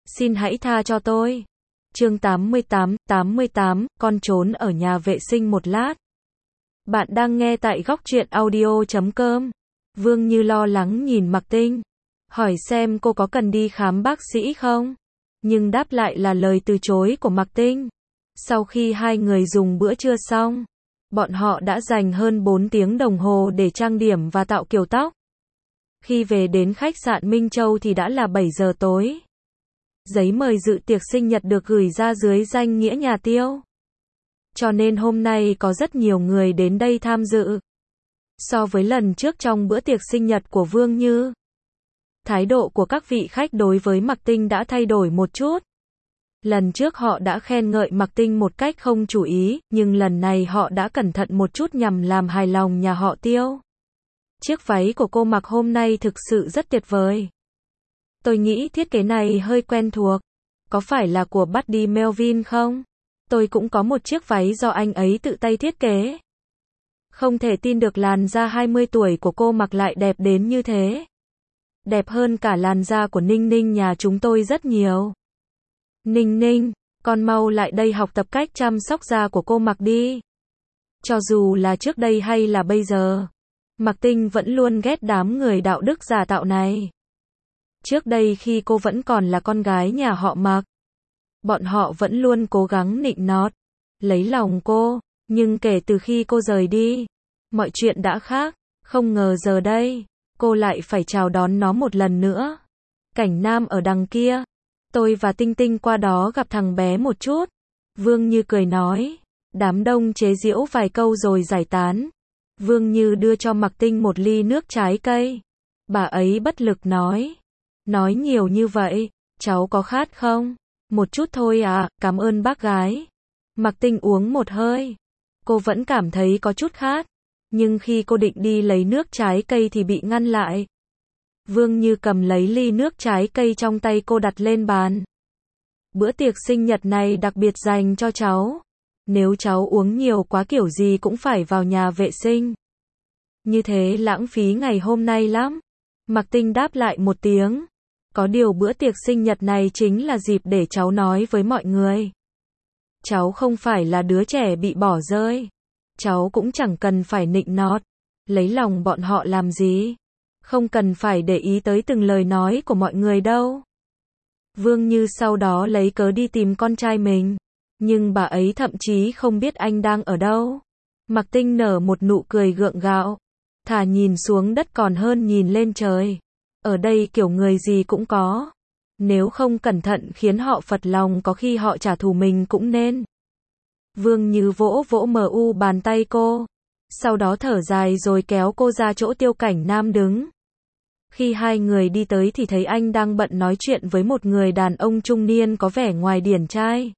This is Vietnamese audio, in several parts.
Xin hãy tha cho tôi. Chương 88, con trốn ở nhà vệ sinh một lát. Bạn đang nghe tại góc truyện audio.com. Vương Như lo lắng nhìn Mạc Tinh, hỏi xem cô có cần đi khám bác sĩ không? Nhưng đáp lại là lời từ chối của Mạc Tinh. Sau khi hai người dùng bữa trưa xong, bọn họ đã dành hơn 4 tiếng đồng hồ để trang điểm và tạo kiểu tóc. Khi về đến khách sạn Minh Châu thì đã là 7 giờ tối. Giấy mời dự tiệc sinh nhật được gửi ra dưới danh nghĩa nhà Tiêu. Cho nên hôm nay có rất nhiều người đến đây tham dự. So với lần trước trong bữa tiệc sinh nhật của Vương Như, thái độ của các vị khách đối với Mạc Tinh đã thay đổi một chút. Lần trước họ đã khen ngợi Mạc Tinh một cách không chú ý, nhưng lần này họ đã cẩn thận một chút nhằm làm hài lòng nhà họ Tiêu. Chiếc váy của cô mặc hôm nay thực sự rất tuyệt vời. Tôi nghĩ thiết kế này hơi quen thuộc. Có phải là của Buddy Melvin không? Tôi cũng có một chiếc váy do anh ấy tự tay thiết kế. Không thể tin được làn da 20 tuổi của cô mặc lại đẹp đến như thế. Đẹp hơn cả làn da của Ninh Ninh nhà chúng tôi rất nhiều. Ninh Ninh, con mau lại đây học tập cách chăm sóc da của cô mặc đi. Cho dù là trước đây hay là bây giờ, Mạc Tinh vẫn luôn ghét đám người đạo đức giả tạo này. Trước đây khi cô vẫn còn là con gái nhà họ Mạc, bọn họ vẫn luôn cố gắng nịnh nọt, lấy lòng cô, nhưng kể từ khi cô rời đi, mọi chuyện đã khác, không ngờ giờ đây, cô lại phải chào đón nó một lần nữa. Cảnh Nam ở đằng kia, tôi và Tinh Tinh qua đó gặp thằng bé một chút. Vương Như cười nói, đám đông chế giễu vài câu rồi giải tán. Vương Như đưa cho Mạc Tinh một ly nước trái cây. Bà ấy bất lực nói nhiều như vậy, cháu có khát không? Một chút thôi à, cảm ơn bác gái. Mạc Tinh uống một hơi. Cô vẫn cảm thấy có chút khát, nhưng khi cô định đi lấy nước trái cây thì bị ngăn lại. Vương Như cầm lấy ly nước trái cây trong tay cô đặt lên bàn. Bữa tiệc sinh nhật này đặc biệt dành cho cháu. Nếu cháu uống nhiều quá kiểu gì cũng phải vào nhà vệ sinh. Như thế lãng phí ngày hôm nay lắm. Mạc Tinh đáp lại một tiếng. Có điều bữa tiệc sinh nhật này chính là dịp để cháu nói với mọi người. Cháu không phải là đứa trẻ bị bỏ rơi. Cháu cũng chẳng cần phải nịnh nọt, lấy lòng bọn họ làm gì. Không cần phải để ý tới từng lời nói của mọi người đâu. Vương Như sau đó lấy cớ đi tìm con trai mình. Nhưng bà ấy thậm chí không biết anh đang ở đâu. Mạc Tinh nở một nụ cười gượng gạo. Thà nhìn xuống đất còn hơn nhìn lên trời. Ở đây kiểu người gì cũng có. Nếu không cẩn thận khiến họ phật lòng có khi họ trả thù mình cũng nên. Vương Như vỗ vỗ bàn tay cô. Sau đó thở dài rồi kéo cô ra chỗ Tiêu Cảnh Nam đứng. Khi hai người đi tới thì thấy anh đang bận nói chuyện với một người đàn ông trung niên có vẻ ngoài điển trai.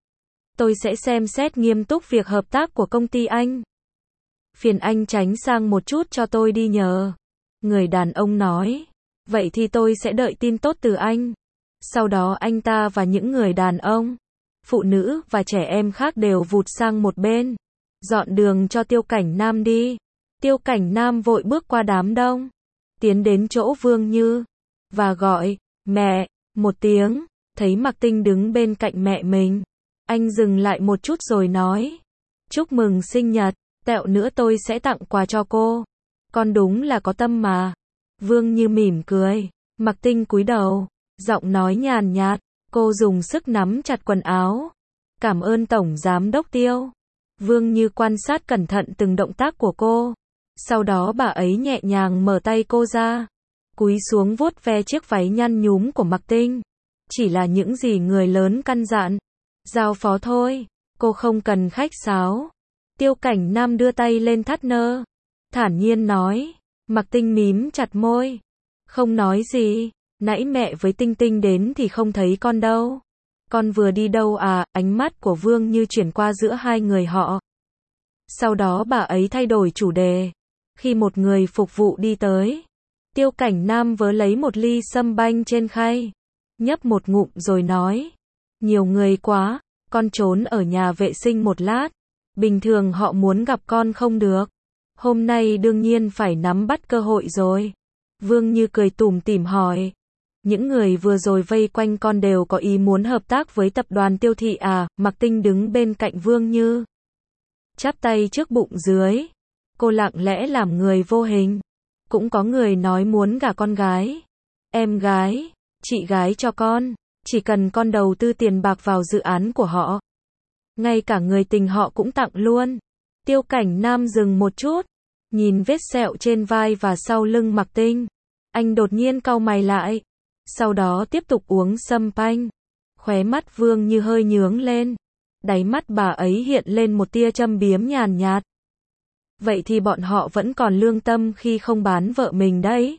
Tôi sẽ xem xét nghiêm túc việc hợp tác của công ty anh. Phiền anh tránh sang một chút cho tôi đi nhờ. Người đàn ông nói. Vậy thì tôi sẽ đợi tin tốt từ anh. Sau đó anh ta và những người đàn ông, phụ nữ và trẻ em khác đều vụt sang một bên. Dọn đường cho Tiêu Cảnh Nam đi. Tiêu Cảnh Nam vội bước qua đám đông. Tiến đến chỗ Vương Như. Và gọi, mẹ, một tiếng. Thấy Mạc Tinh đứng bên cạnh mẹ mình. Anh dừng lại một chút rồi nói. Chúc mừng sinh nhật, tẹo nữa tôi sẽ tặng quà cho cô. Con đúng là có tâm mà. Vương Như mỉm cười. Mạc Tinh cúi đầu. Giọng nói nhàn nhạt. Cô dùng sức nắm chặt quần áo. Cảm ơn Tổng Giám đốc Tiêu. Vương Như quan sát cẩn thận từng động tác của cô. Sau đó bà ấy nhẹ nhàng mở tay cô ra. Cúi xuống vuốt ve chiếc váy nhăn nhúm của Mạc Tinh. Chỉ là những gì người lớn căn dặn. Giao phó thôi. Cô không cần khách sáo. Tiêu Cảnh Nam đưa tay lên thắt nơ. Thản nhiên nói. Mạc Tinh mím chặt môi. Không nói gì. Nãy mẹ với Tinh Tinh đến thì không thấy con đâu. Con vừa đi đâu à? Ánh mắt của Vương Như chuyển qua giữa hai người họ. Sau đó bà ấy thay đổi chủ đề. Khi một người phục vụ đi tới, Tiêu Cảnh Nam vớ lấy một ly sâm banh trên khay. Nhấp một ngụm rồi nói. Nhiều người quá, con trốn ở nhà vệ sinh một lát. Bình thường họ muốn gặp con không được. Hôm nay đương nhiên phải nắm bắt cơ hội rồi. Vương Như cười tủm tỉm hỏi. Những người vừa rồi vây quanh con đều có ý muốn hợp tác với tập đoàn Tiêu Thị à? Mạc Tinh đứng bên cạnh Vương Như, chắp tay trước bụng dưới. Cô lặng lẽ làm người vô hình. Cũng có người nói muốn gả con gái, em gái, chị gái cho con, chỉ cần con đầu tư tiền bạc vào dự án của họ. Ngay cả người tình họ cũng tặng luôn. Tiêu Cảnh Nam dừng một chút, nhìn vết sẹo trên vai và sau lưng Mạc Tinh. Anh đột nhiên cau mày lại. Sau đó tiếp tục uống sâm panh. Khóe mắt Vương Như hơi nhướng lên. Đáy mắt bà ấy hiện lên một tia châm biếm nhàn nhạt. Vậy thì bọn họ vẫn còn lương tâm khi không bán vợ mình đấy.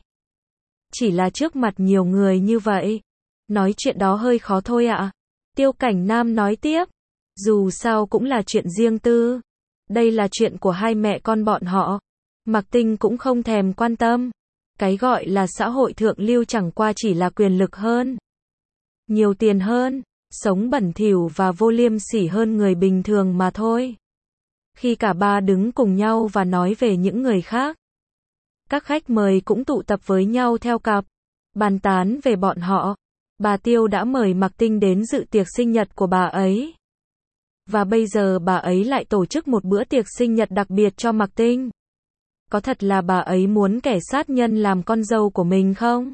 Chỉ là trước mặt nhiều người như vậy. Nói chuyện đó hơi khó thôi ạ. Tiêu Cảnh Nam nói tiếp. Dù sao cũng là chuyện riêng tư. Đây là chuyện của hai mẹ con bọn họ. Mạc Tinh cũng không thèm quan tâm. Cái gọi là xã hội thượng lưu chẳng qua chỉ là quyền lực hơn, nhiều tiền hơn, sống bẩn thỉu và vô liêm sỉ hơn người bình thường mà thôi. Khi cả ba đứng cùng nhau và nói về những người khác, các khách mời cũng tụ tập với nhau theo cặp, bàn tán về bọn họ. Bà Tiêu đã mời Mạc Tinh đến dự tiệc sinh nhật của bà ấy. Và bây giờ bà ấy lại tổ chức một bữa tiệc sinh nhật đặc biệt cho Mạc Tinh. Có thật là bà ấy muốn kẻ sát nhân làm con dâu của mình không?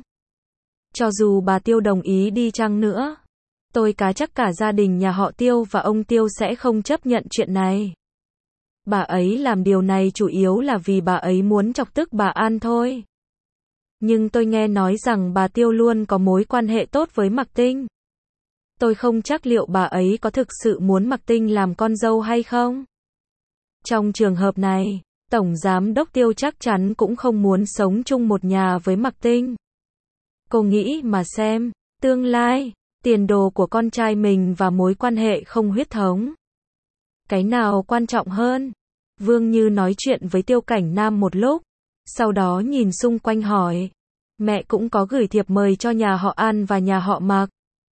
Cho dù bà Tiêu đồng ý đi chăng nữa, tôi cá chắc cả gia đình nhà họ Tiêu và ông Tiêu sẽ không chấp nhận chuyện này. Bà ấy làm điều này chủ yếu là vì bà ấy muốn chọc tức bà An thôi. Nhưng tôi nghe nói rằng bà Tiêu luôn có mối quan hệ tốt với Mạc Tinh. Tôi không chắc liệu bà ấy có thực sự muốn Mạc Tinh làm con dâu hay không. Trong trường hợp này, Tổng Giám đốc Tiêu chắc chắn cũng không muốn sống chung một nhà với Mạc Tinh. Cô nghĩ mà xem, tương lai, tiền đồ của con trai mình và mối quan hệ không huyết thống. Cái nào quan trọng hơn? Vương Như nói chuyện với Tiêu Cảnh Nam một lúc, sau đó nhìn xung quanh hỏi. Mẹ cũng có gửi thiệp mời cho nhà họ An và nhà họ Mạc.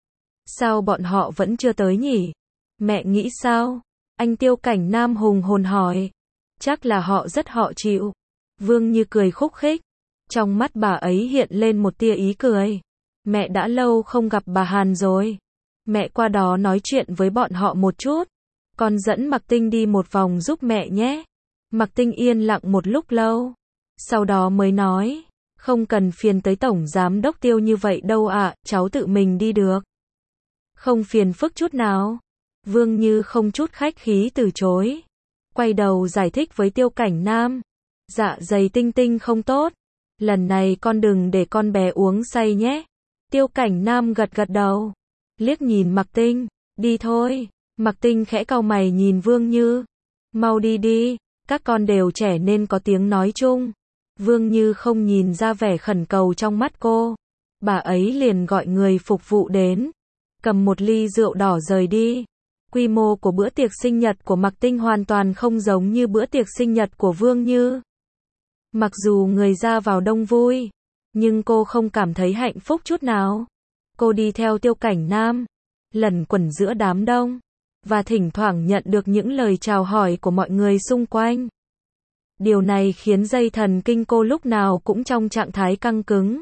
Sao bọn họ vẫn chưa tới nhỉ? Mẹ nghĩ sao? Anh Tiêu Cảnh Nam hùng hồn hỏi. Chắc là họ rất họ chịu. Vương Như cười khúc khích. Trong mắt bà ấy hiện lên một tia ý cười. Mẹ đã lâu không gặp bà Hàn rồi. Mẹ qua đó nói chuyện với bọn họ một chút. Con dẫn Mạc Tinh đi một vòng giúp mẹ nhé. Mạc Tinh yên lặng một lúc lâu. Sau đó mới nói. Không cần phiền tới Tổng Giám đốc Tiêu như vậy đâu ạ, cháu tự mình đi được. Không phiền phức chút nào. Vương Như không chút khách khí từ chối. Quay đầu giải thích với Tiêu Cảnh Nam. Dạ dày Tinh Tinh không tốt. Lần này con đừng để con bé uống say nhé. Tiêu Cảnh Nam gật gật đầu. Liếc nhìn Mạc Tinh. Đi thôi. Mạc Tinh khẽ cau mày nhìn Vương Như. Mau đi đi. Các con đều trẻ nên có tiếng nói chung. Vương Như không nhìn ra vẻ khẩn cầu trong mắt cô. Bà ấy liền gọi người phục vụ đến. Cầm một ly rượu đỏ rời đi. Quy mô của bữa tiệc sinh nhật của Mạc Tinh hoàn toàn không giống như bữa tiệc sinh nhật của Vương Như. Mặc dù người ra vào đông vui, nhưng cô không cảm thấy hạnh phúc chút nào. Cô đi theo Tiêu Cảnh Nam, lẩn quẩn giữa đám đông, và thỉnh thoảng nhận được những lời chào hỏi của mọi người xung quanh. Điều này khiến dây thần kinh cô lúc nào cũng trong trạng thái căng cứng.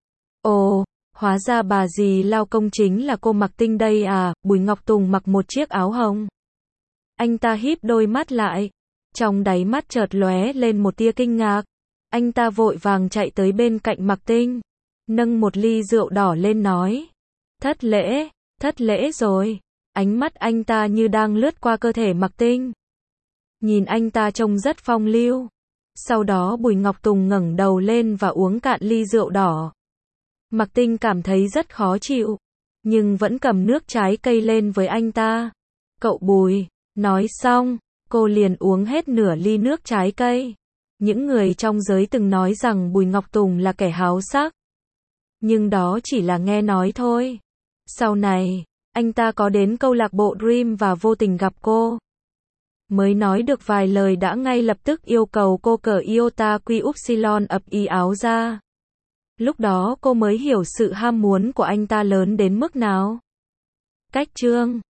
Ồ, hóa ra bà dì lao công chính là cô Mạc Tinh đây à? Bùi Ngọc Tùng mặc một chiếc áo hồng. Anh ta híp đôi mắt lại, trong đáy mắt chợt lóe lên một tia kinh ngạc. Anh ta vội vàng chạy tới bên cạnh Mạc Tinh, nâng một ly rượu đỏ lên nói. Thất lễ rồi. Ánh mắt anh ta như đang lướt qua cơ thể Mạc Tinh. Nhìn anh ta trông rất phong lưu. Sau đó Bùi Ngọc Tùng ngẩng đầu lên và uống cạn ly rượu đỏ. Mạc Tinh cảm thấy rất khó chịu, nhưng vẫn cầm nước trái cây lên với anh ta. Cậu Bùi, nói xong, cô liền uống hết nửa ly nước trái cây. Những người trong giới từng nói rằng Bùi Ngọc Tùng là kẻ háo sắc. Nhưng đó chỉ là nghe nói thôi. Sau này, anh ta có đến câu lạc bộ Dream và vô tình gặp cô. Mới nói được vài lời đã ngay lập tức yêu cầu cô cởi iota quy upsilon ập y áo ra. Lúc đó cô mới hiểu sự ham muốn của anh ta lớn đến mức nào. Cách chương